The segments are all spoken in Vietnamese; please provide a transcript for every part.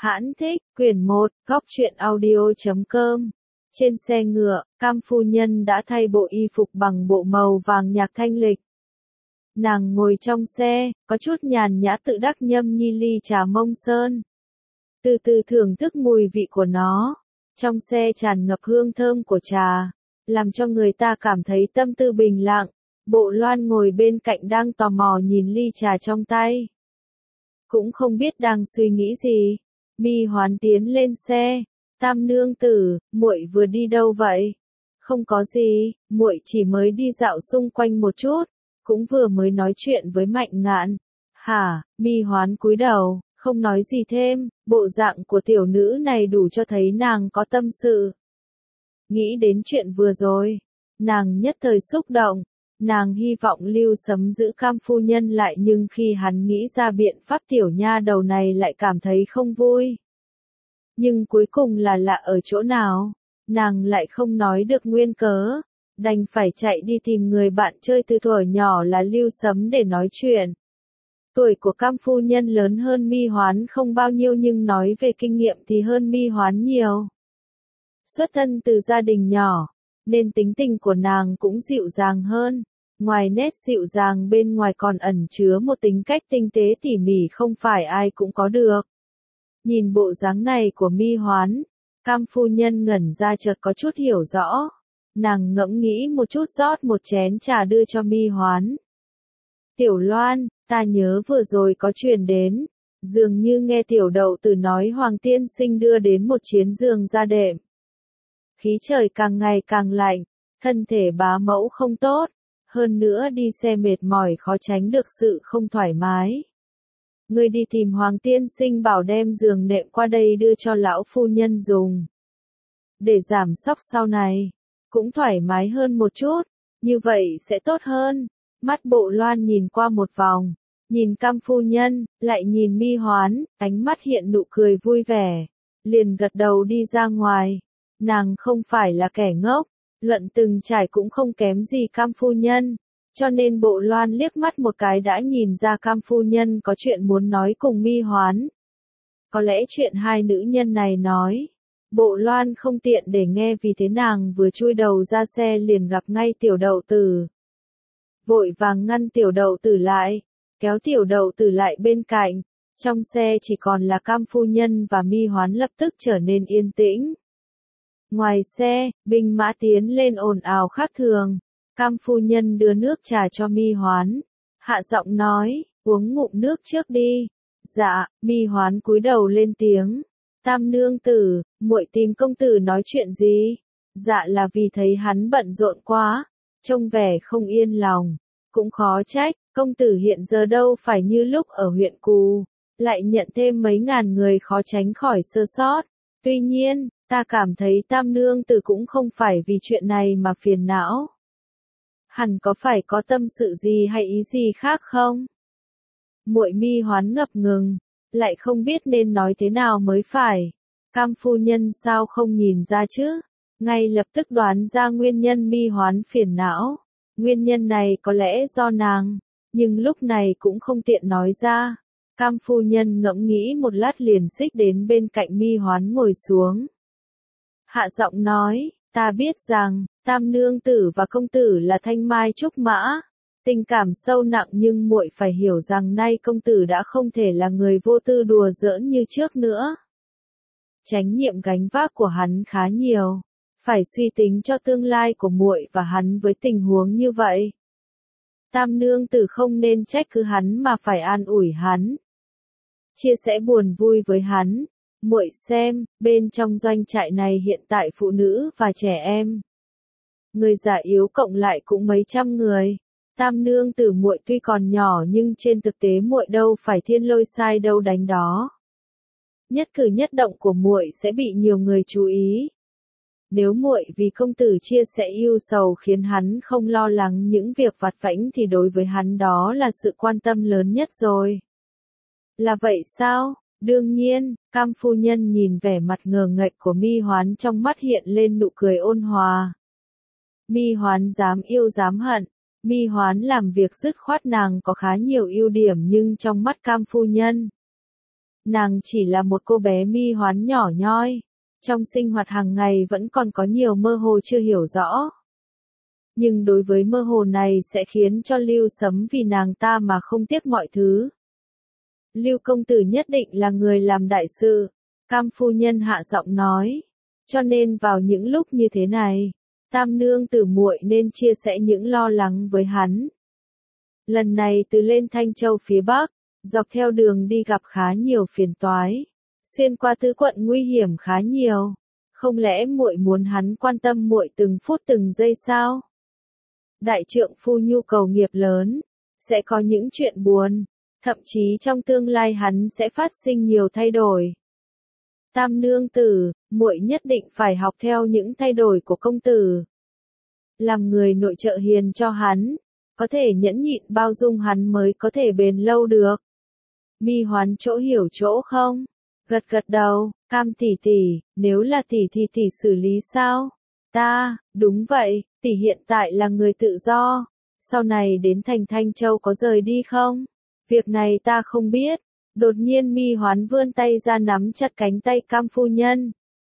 Hãn thích, quyển 1, góc truyện audio.com. Trên xe ngựa, Cam phu nhân đã thay bộ y phục bằng bộ màu vàng nhạt thanh lịch. Nàng ngồi trong xe, có chút nhàn nhã tự đắc nhâm nhi ly trà Mông Sơn. Từ từ thưởng thức mùi vị của nó. Trong xe tràn ngập hương thơm của trà, làm cho người ta cảm thấy tâm tư bình lặng. Bộ Loan ngồi bên cạnh đang tò mò nhìn ly trà trong tay. Cũng không biết đang suy nghĩ gì. Mi Hoán tiến lên xe. Tam nương tử, muội vừa đi đâu vậy? Không có gì, muội chỉ mới đi dạo xung quanh một chút, cũng vừa mới nói chuyện với Mạnh Ngạn. Hả? Mi Hoán cúi đầu, không nói gì thêm, bộ dạng của tiểu nữ này đủ cho thấy nàng có tâm sự. Nghĩ đến chuyện vừa rồi, nàng nhất thời xúc động. Nàng hy vọng Lưu Sấm giữ Cam phu nhân lại, nhưng khi hắn nghĩ ra biện pháp tiểu nha đầu này lại cảm thấy không vui. Nhưng cuối cùng là lạ ở chỗ nào, nàng lại không nói được nguyên cớ, đành phải chạy đi tìm người bạn chơi từ thuở nhỏ là Lưu Sấm để nói chuyện. Tuổi của Cam phu nhân lớn hơn Mi Hoán không bao nhiêu, nhưng nói về kinh nghiệm thì hơn Mi Hoán nhiều. Xuất thân từ gia đình nhỏ, nên tính tình của nàng cũng dịu dàng hơn. Ngoài nét dịu dàng bên ngoài còn ẩn chứa một tính cách tinh tế tỉ mỉ không phải ai cũng có được. Nhìn bộ dáng này của Mi Hoán, Cam phu nhân ngẩn ra chợt có chút hiểu rõ. Nàng ngẫm nghĩ một chút rót một chén trà đưa cho Mi Hoán. Tiểu Loan, ta nhớ vừa rồi có truyền đến, dường như nghe tiểu đậu tử nói Hoàng tiên sinh đưa đến một chiến giường gia đệm. Khí trời càng ngày càng lạnh, thân thể bá mẫu không tốt, hơn nữa đi xe mệt mỏi khó tránh được sự không thoải mái. Ngươi đi tìm Hoàng tiên sinh bảo đem giường nệm qua đây đưa cho lão phu nhân dùng. Để giảm sóc sau này, cũng thoải mái hơn một chút, như vậy sẽ tốt hơn. Mắt Bộ Loan nhìn qua một vòng, nhìn Cam phu nhân, lại nhìn Mi Hoán, ánh mắt hiện nụ cười vui vẻ, liền gật đầu đi ra ngoài. Nàng không phải là kẻ ngốc, luận từng trải cũng không kém gì Cam phu nhân. Cho nên Bộ Loan liếc mắt một cái đã nhìn ra Cam phu nhân có chuyện muốn nói cùng Mi Hoán. Có lẽ chuyện hai nữ nhân này nói, Bộ Loan không tiện để nghe, vì thế nàng vừa chui đầu ra xe liền gặp ngay tiểu đậu tử. Vội vàng ngăn tiểu đậu tử lại, kéo tiểu đậu tử lại bên cạnh. Trong xe chỉ còn là Cam phu nhân và Mi Hoán, lập tức trở nên yên tĩnh. Ngoài xe, binh mã tiến lên ồn ào khác thường. Cam phu nhân đưa nước trà cho Mi Hoán, hạ giọng nói, uống ngụm nước trước đi. Dạ. Mi Hoán cúi đầu lên tiếng. Tam nương tử, muội tìm công tử nói chuyện gì? Dạ là vì thấy hắn bận rộn quá, trông vẻ không yên lòng. Cũng khó trách, công tử hiện giờ đâu phải như lúc ở huyện Cù, lại nhận thêm mấy ngàn người, khó tránh khỏi sơ sót. Tuy nhiên, ta cảm thấy tam nương tử cũng không phải vì chuyện này mà phiền não. Hẳn có phải có tâm sự gì hay ý gì khác không? Muội Mi Hoán ngập ngừng, lại không biết nên nói thế nào mới phải. Cam phu nhân sao không nhìn ra chứ? Ngay lập tức đoán ra nguyên nhân Mi Hoán phiền não. Nguyên nhân này có lẽ do nàng, nhưng lúc này cũng không tiện nói ra. Cam phu nhân ngẫm nghĩ một lát liền xích đến bên cạnh Mi Hoán ngồi xuống. Hạ giọng nói, ta biết rằng, tam nương tử và công tử là thanh mai trúc mã, tình cảm sâu nặng, nhưng muội phải hiểu rằng nay công tử đã không thể là người vô tư đùa giỡn như trước nữa. Trách nhiệm gánh vác của hắn khá nhiều, phải suy tính cho tương lai của muội và hắn với tình huống như vậy. Tam nương tử không nên trách cứ hắn mà phải an ủi hắn, chia sẻ buồn vui với hắn. Muội xem, bên trong doanh trại này hiện tại phụ nữ và trẻ em, người già yếu cộng lại cũng mấy trăm người. Tam nương tử muội tuy còn nhỏ nhưng trên thực tế muội đâu phải thiên lôi sai đâu đánh đó. Nhất cử nhất động của muội sẽ bị nhiều người chú ý. Nếu muội vì công tử chia sẻ ưu sầu khiến hắn không lo lắng những việc vặt vãnh thì đối với hắn đó là sự quan tâm lớn nhất rồi. Là vậy sao? Đương nhiên. Cam phu nhân nhìn vẻ mặt ngờ nghệch của Mi Hoán, trong mắt hiện lên nụ cười ôn hòa. Mi Hoán dám yêu dám hận. Mi Hoán làm việc dứt khoát, nàng có khá nhiều ưu điểm, nhưng trong mắt Cam phu nhân, Nàng chỉ là một cô bé Mi Hoán nhỏ nhoi. Trong sinh hoạt hàng ngày vẫn còn có nhiều mơ hồ chưa hiểu rõ. Nhưng đối với mơ hồ này sẽ khiến cho Lưu Sấm vì nàng ta mà không tiếc mọi thứ. Lưu công tử nhất định là người làm đại sự, Cam phu nhân hạ giọng nói. Cho nên vào những lúc như thế này, Tam nương tử muội nên chia sẻ những lo lắng với hắn. Lần này từ lên Thanh Châu phía Bắc, dọc theo đường đi gặp khá nhiều phiền toái, xuyên qua tứ quận nguy hiểm khá nhiều. Không lẽ muội muốn hắn quan tâm muội từng phút từng giây sao? Đại trượng phu nhu cầu nghiệp lớn, sẽ có những chuyện buồn, thậm chí trong tương lai hắn sẽ phát sinh nhiều thay đổi. Tam nương tử, muội nhất định phải học theo những thay đổi của công tử. Làm người nội trợ hiền cho hắn, có thể nhẫn nhịn bao dung hắn mới có thể bền lâu được. Mi Hoán chỗ hiểu chỗ không? Gật gật đầu, Cam tỷ tỷ, nếu là tỷ thì tỷ xử lý sao? Đúng vậy, tỷ hiện tại là người tự do. Sau này đến thành Thanh Châu có rời đi không? Việc này ta không biết. Đột nhiên Mi Hoán vươn tay ra nắm chặt cánh tay Cam phu nhân.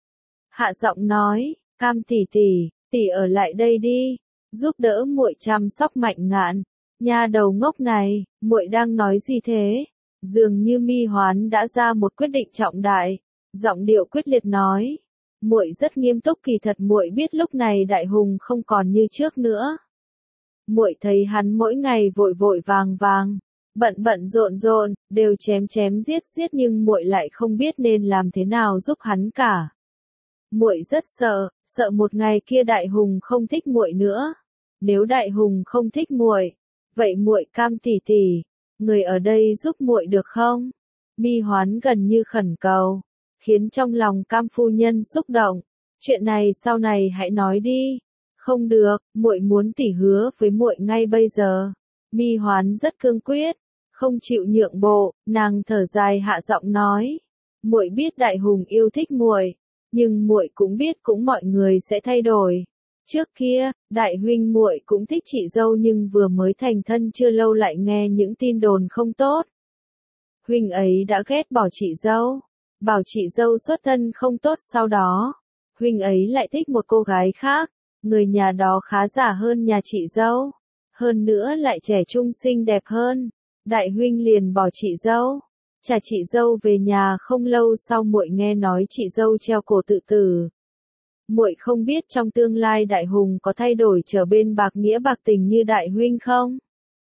Hạ giọng nói, Cam tỷ tỷ, tỷ ở lại đây đi, giúp đỡ muội chăm sóc Mạnh Ngạn. Nha đầu ngốc này, muội đang nói gì thế? Dường như Mi Hoán đã ra một quyết định trọng đại, giọng điệu quyết liệt nói. Muội rất nghiêm túc, kỳ thật muội biết lúc này Đại Hùng không còn như trước nữa. Muội thấy hắn mỗi ngày vội vội vàng vàng, bận bận rộn rộn, đều chém chém giết giết nhưng muội lại không biết nên làm thế nào giúp hắn cả. Muội rất sợ một ngày kia Đại Hùng không thích muội nữa. Nếu Đại Hùng không thích muội, vậy muội Cam tỷ tỷ, người ở đây giúp muội được không? Mi Hoán gần như khẩn cầu, khiến trong lòng Cam phu nhân xúc động. Chuyện này sau này hãy nói đi. Không được, muội muốn tỷ hứa với muội ngay bây giờ. Mi Hoán rất cương quyết, không chịu nhượng bộ, nàng thở dài hạ giọng nói. Muội biết Đại Hùng yêu thích muội, nhưng muội cũng biết cũng mọi người sẽ thay đổi. Trước kia, đại huynh muội cũng thích chị dâu nhưng vừa mới thành thân chưa lâu lại nghe những tin đồn không tốt. Huynh ấy đã ghét bỏ chị dâu, bảo chị dâu xuất thân không tốt, sau đó, huynh ấy lại thích một cô gái khác, người nhà đó khá giả hơn nhà chị dâu, hơn nữa lại trẻ trung xinh đẹp hơn. Đại huynh liền bỏ chị dâu, trả chị dâu về nhà. Không lâu sau muội nghe nói chị dâu treo cổ tự tử. Muội không biết trong tương lai Đại Hùng có thay đổi trở bên bạc nghĩa bạc tình như đại huynh không?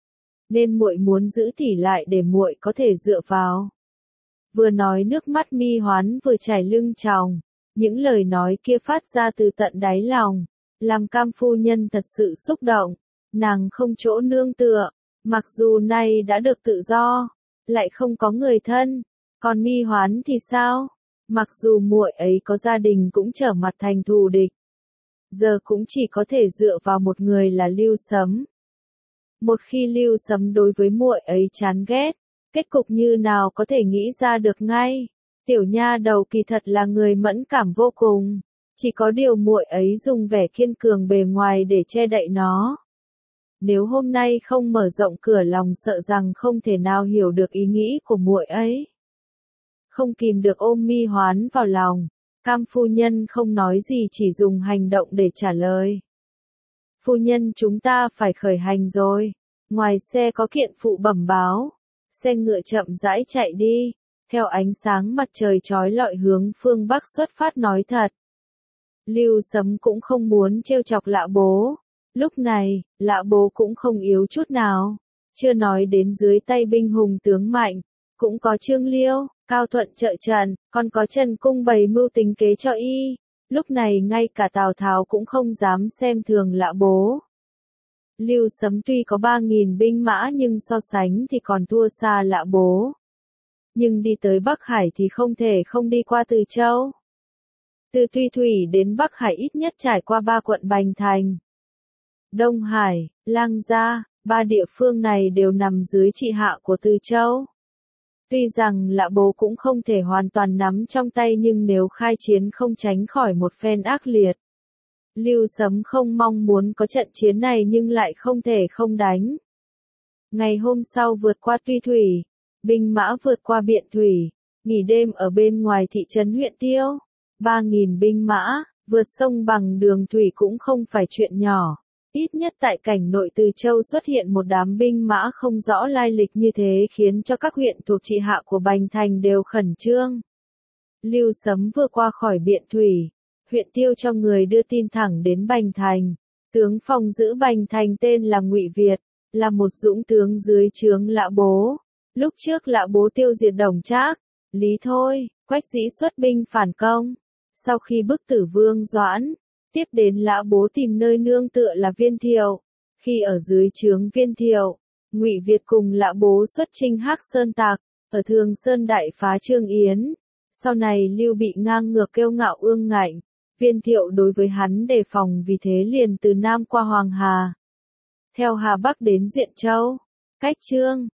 Nên muội muốn giữ tỷ lại để muội có thể dựa vào. Vừa nói nước mắt Mi Hoán vừa chảy lưng tròng, những lời nói kia phát ra từ tận đáy lòng, làm Cam phu nhân thật sự xúc động. Nàng không chỗ nương tựa, mặc dù nay đã được tự do, lại không có người thân, còn Mi Hoán thì sao? Mặc dù muội ấy có gia đình cũng trở mặt thành thù địch, giờ cũng chỉ có thể dựa vào một người là Lưu Sấm. Một khi Lưu Sấm đối với muội ấy chán ghét, kết cục như nào có thể nghĩ ra được ngay. Tiểu nha đầu kỳ thật là người mẫn cảm vô cùng, chỉ có điều muội ấy dùng vẻ kiên cường bề ngoài để che đậy nó. Nếu hôm nay không mở rộng cửa lòng sợ rằng không thể nào hiểu được ý nghĩ của muội ấy. Không kìm được ôm Mi Hoán vào lòng, Cam phu nhân không nói gì chỉ dùng hành động để trả lời. Phu nhân, chúng ta phải khởi hành rồi. Ngoài xe có kiện phụ bẩm báo. Xe ngựa chậm rãi chạy đi, theo ánh sáng mặt trời chói lọi hướng phương Bắc xuất phát. Nói thật, Lưu Sấm cũng không muốn trêu chọc Lã Bố. Lúc này, Lã Bố cũng không yếu chút nào. Chưa nói đến dưới tay binh hùng tướng mạnh, cũng có Trương Liêu, Cao Thuận trợ trận, còn có Trần Cung bày mưu tính kế cho y. Lúc này ngay cả Tào Tháo cũng không dám xem thường Lã Bố. Lưu Sấm tuy có 3.000 binh mã nhưng so sánh thì còn thua xa Lã Bố. Nhưng đi tới Bắc Hải thì không thể không đi qua Từ Châu. Từ Tuy Thủy đến Bắc Hải ít nhất trải qua 3 quận Bành Thành, Đông Hải, Lang Gia, 3 địa phương này đều nằm dưới trị hạ của Từ Châu. Tuy rằng Lã Bố cũng không thể hoàn toàn nắm trong tay nhưng nếu khai chiến không tránh khỏi một phen ác liệt. Lưu Sấm không mong muốn có trận chiến này nhưng lại không thể không đánh. Ngày hôm sau vượt qua Tuy Thủy, binh mã vượt qua Biện Thủy, nghỉ đêm ở bên ngoài thị trấn huyện Tiêu. 3.000 binh mã, vượt sông bằng đường thủy cũng không phải chuyện nhỏ. Ít nhất tại cảnh nội Từ Châu xuất hiện một đám binh mã không rõ lai lịch như thế khiến cho các huyện thuộc trị hạ của Bành Thành đều khẩn trương. Lưu Sấm vừa qua khỏi Biện Thủy, huyện Tiêu cho người đưa tin thẳng đến Bành Thành. Tướng phòng giữ Bành Thành tên là Ngụy Việt, là một dũng tướng dưới trướng Lã Bố. Lúc trước Lã Bố tiêu diệt Đồng Trác, Lý Thôi, Quách Dĩ xuất binh phản công. Sau khi bức tử Vương Doãn, tiếp đến Lã Bố tìm nơi nương tựa là Viên Thiệu. Khi ở dưới trướng Viên Thiệu, Ngụy Việt cùng Lã Bố xuất chinh Hắc Sơn Tạc, ở Thường Sơn đại phá Trương Yến. Sau này Lưu bị ngang ngược kiêu ngạo ương ngạnh, Viên Thiệu đối với hắn đề phòng, vì thế liền từ Nam qua Hoàng Hà, theo Hà Bắc đến Duyện Châu, cách Trương